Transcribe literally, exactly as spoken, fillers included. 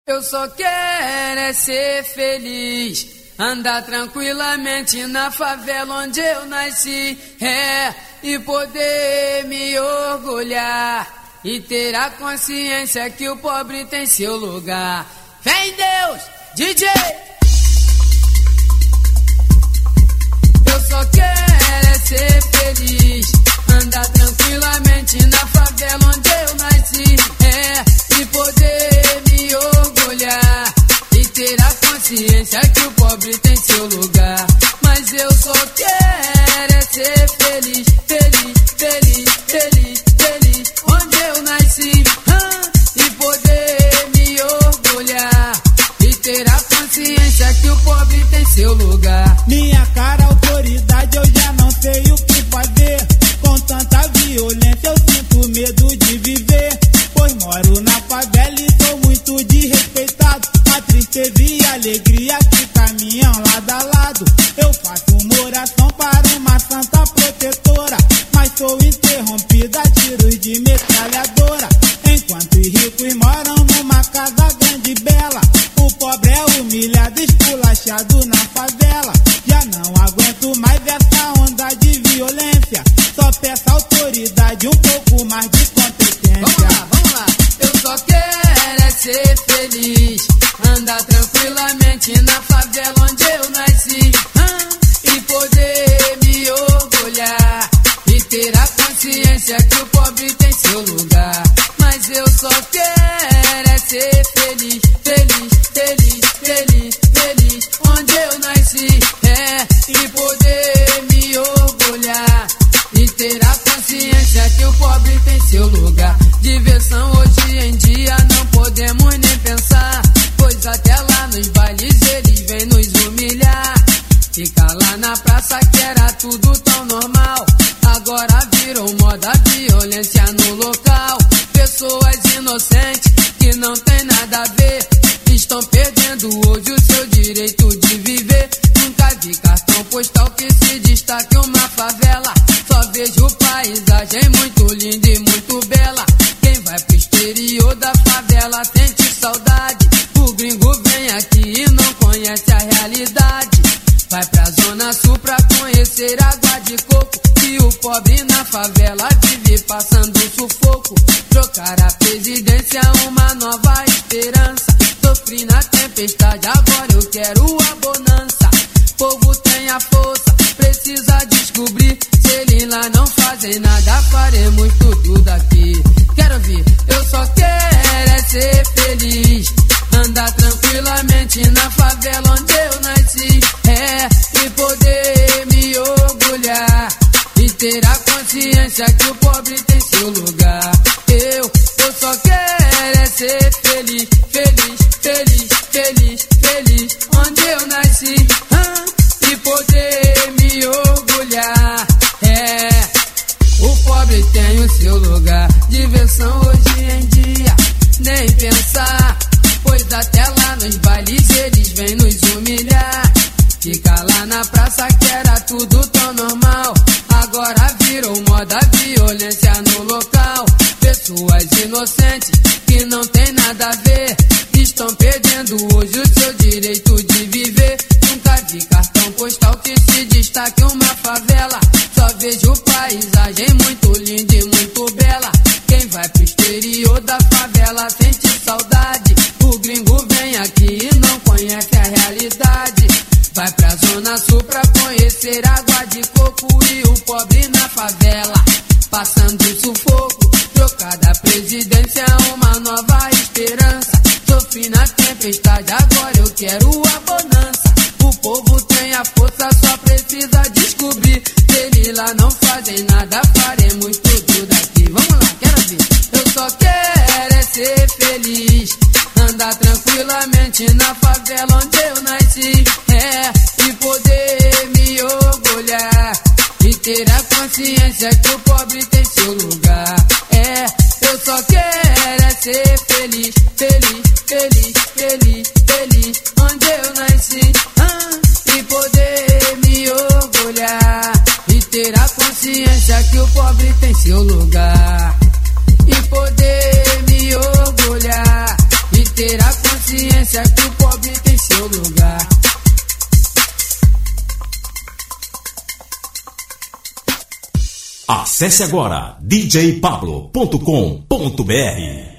Eu só quero é ser feliz, andar tranquilamente na favela onde eu nasci, é, e poder me orgulhar e ter a consciência que o pobre tem seu lugar. Vem Deus, D J! Eu só quero é ser feliz, andar tranquilamente na favela onde eu nasci, é, e poder me orgulhar e ter a consciência que o pobre tem seu lugar. Mas eu só quero é ser feliz, feliz, feliz, feliz, feliz onde eu nasci, ah, e poder me orgulhar e ter a consciência que o pobre tem seu lugar. Minha cara, autoridade, eu já não sei o que fazer. Com tanta violência eu sinto medo de viver, pois moro na favela e sou muito desrespeitado. A tristeza e a alegria que caminham lado a lado. Eu faço uma oração para uma santa protetora, mas sou interrompida a tiros de metralhadora. Enquanto os ricos moram numa casa grande e bela, o pobre é humilhado, esculachado na favela. Já não aguento mais essa onda de violência, só peço autoridade, um pouco mais de competência. Vamos lá, vamos lá. Eu só quero é ser feliz, andar tranquilamente na favela onde eu nasci, ah, e poder me orgulhar e ter a consciência que o pobre tem seu lugar. Mas eu só quero é ser feliz, feliz, feliz, feliz, feliz onde eu nasci, é, e poder me orgulhar e ter a consciência que o pobre tem seu lugar. Diversão hoje em dia não podemos nem pensar, pois até lá nos bailes eles vêm nos humilhar. Fica lá na praça que era tudo tão normal, agora virou moda violência no local. Pessoas inocentes que não tem nada a ver estão perdendo hoje o seu direito de viver. Nunca vi cartão postal que se destaque uma favela, só vejo paisagem muito linda e muito bela. Quem vai pro exterior da favela sente saudade, o gringo vem aqui e não conhece a realidade. Vai pra zona sul pra conhecer água de coco, e o pobre na favela vive passando sufoco. Trocar a presidência, uma nova esperança. Sofri na tempestade, agora eu quero a bonança. Povo tem a força, precisa descobrir. Se eles lá não fazem nada, faremos tudo daqui. Quero ouvir, eu só quero é ser feliz, andar tranquilamente na favela onde eu nasci, é, e poder me orgulhar e ter a consciência que o pobre tem seu lugar. Eu, eu só quero é ser feliz, feliz, feliz, feliz, feliz onde eu nasci, ah, e poder me orgulhar, é, o pobre tem o seu lugar. Diversão hoje em dia, nem pensar, pois até lá nos bailes eles vêm nos humilhar. Fica lá na praça que era tudo tão normal, agora virou moda violência no local. Pessoas inocentes que não tem nada a ver estão perdendo hoje o seu direito de viver. Nunca vi cartão postal que se destaque uma favela, só vejo paisagem muito linda e muito bela. Quem vai pro exterior da favela sente saudade, o gringo vem aqui e não conhece a realidade. Vai pra zona sul pra conhecer água de coco, e o pobre na favela passando sufoco. Trocada a presidência, uma nova esperança. Sofri na tempestade, agora eu quero a bonança. O povo tem a força, só precisa descobrir. Se eles lá não fazem nada, faremos tudo daqui. Vamos lá, quero ver. Eu só quero é ser feliz, andar tranquilamente na favela onde eu nasci, é, e poder me orgulhar e ter a consciência que o pobre tem seu lugar. É, eu só quero é ser feliz, feliz, feliz, feliz, feliz onde eu nasci, ah, e poder me orgulhar e ter a consciência que o pobre tem seu lugar. E poder me orgulhar e ter a consciência consciência que o pobre tem seu lugar. Acesse agora d j pablo ponto com ponto b r.